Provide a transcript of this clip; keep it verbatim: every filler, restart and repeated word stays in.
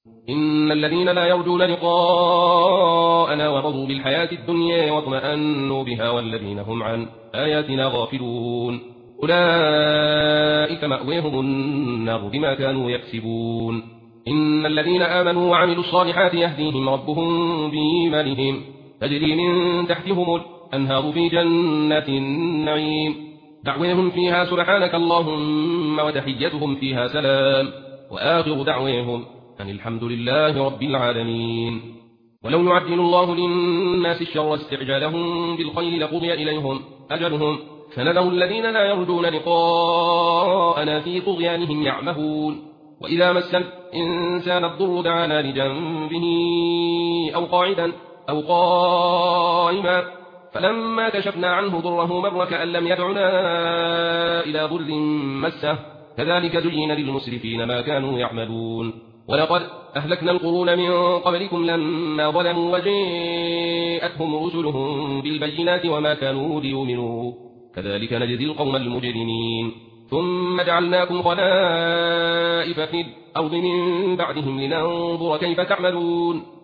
إن الذين لا يرجون لقاءنا ورضوا بالحياة الدنيا واطمأنوا بها والذين هم عن آياتنا غافلون أولئك مأويهم النار بما كانوا يكسبون إن الذين آمنوا وعملوا الصالحات يهديهم ربهم بإيمانهم تجري من تحتهم الأنهار في جنات النعيم دعوهم فيها سبحانك اللهم وتحيتهم فيها سلام وآخر دعوهم أن الحمد لله رب العالمين ولو يعجل الله للناس الشر استعجالهم بالخير لقضي إليهم أجلهم فنذر الذين لا يرجون لقاءنا في طغيانهم يعمهون وإذا مس الإنسان الضر دعانا لجنبه أو قاعدا أو قائما فلما كشفنا عنه ضره مر كأن لم يدعنا إلى ضر مسه كذلك زين للمسرفين ما كانوا يعملون ولقد أهلكنا القرون من قبلكم لما ظلموا وجاءتهم رسلهم بالبينات وما كانوا ليؤمنوا كذلك نجزي القوم المجرمين ثم جعلناكم خلائف في الأرض من بعدهم لننظر كيف تعملون